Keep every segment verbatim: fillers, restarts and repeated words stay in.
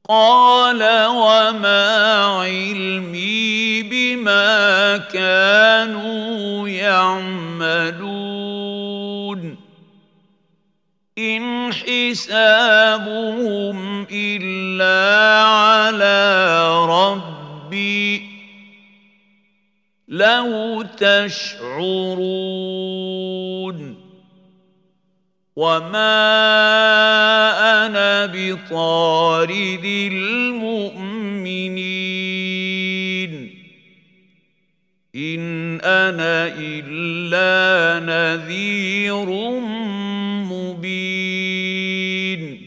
قال وما علمي بما كانوا يعملون إن حسابهم إلا على ربي لو تشعرون وما أنا بطارد المؤمنين إن أنا إلا نذير مبين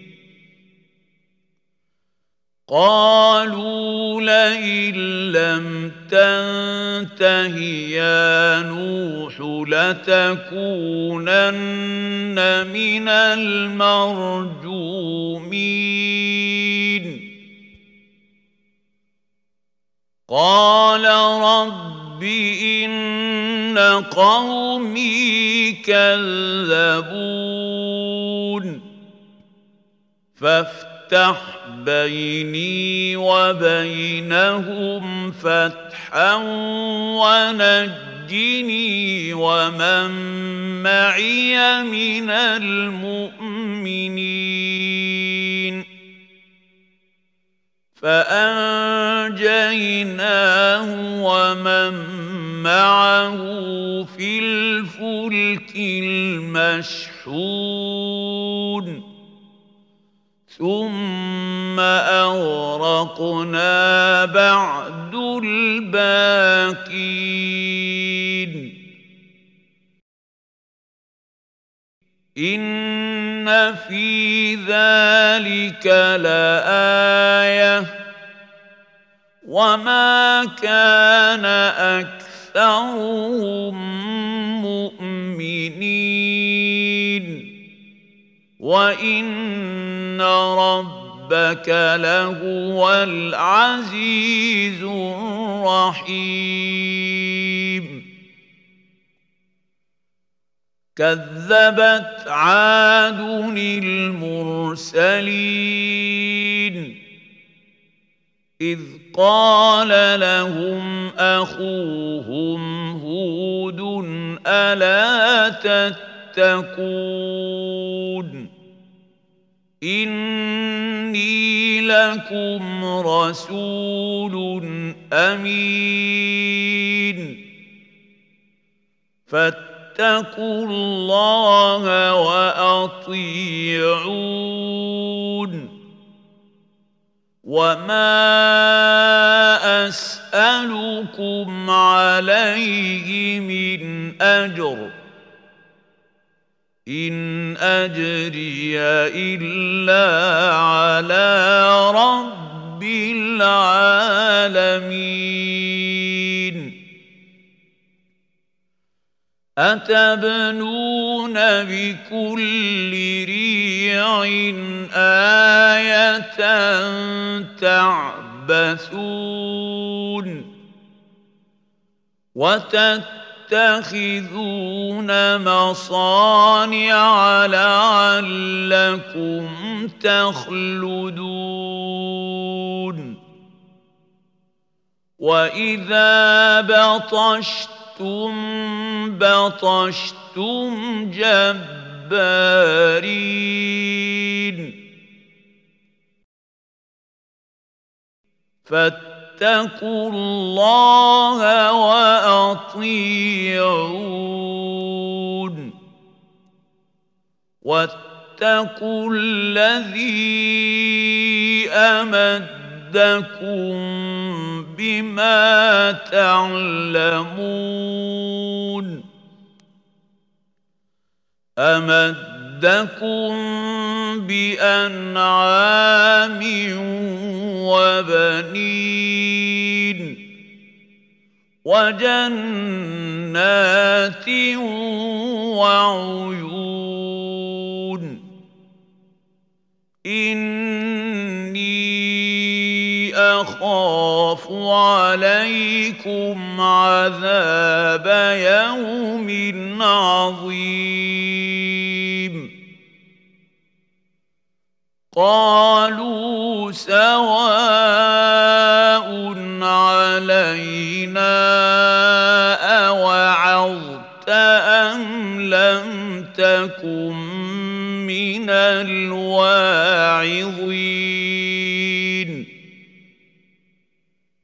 قالوا لئن لم تنته يا نوح لتكونن من المرجومين قال رب إن قومي كذبون فافتح بيني وبينهم فتحا ونجني ومن معي من المؤمنين فأنجيناه ومن معه في الفلك المشحون ثم أغرقنا بعد الباقين إن في ذلك لآية وما كان أكثرهم مؤمنين وإن ربك لهو العزيز الرحيم كذبت عاد المرسلين إذ قال لهم أخوهم هود ألا تتقون إني لكم رسول أمين فاتقوا الله وأطيعون وما أسألكم عليه من أجر إن أجري إلا على رب العالمين أتبنون بكل ريع آية تعبثون وتتخذون مصانع لعلكم تخلدون وإذا بطشتم بطشتم جبارين فاتقوا الله وأطيعون واتقوا الذي أمدكم بما تعلمون أمدكم بأنعام وبنين وجنات وعيون إني أخاف عليكم عذاب يوم عظيم قالوا سواء علينا أوعظت أم لم تكن من الوالدين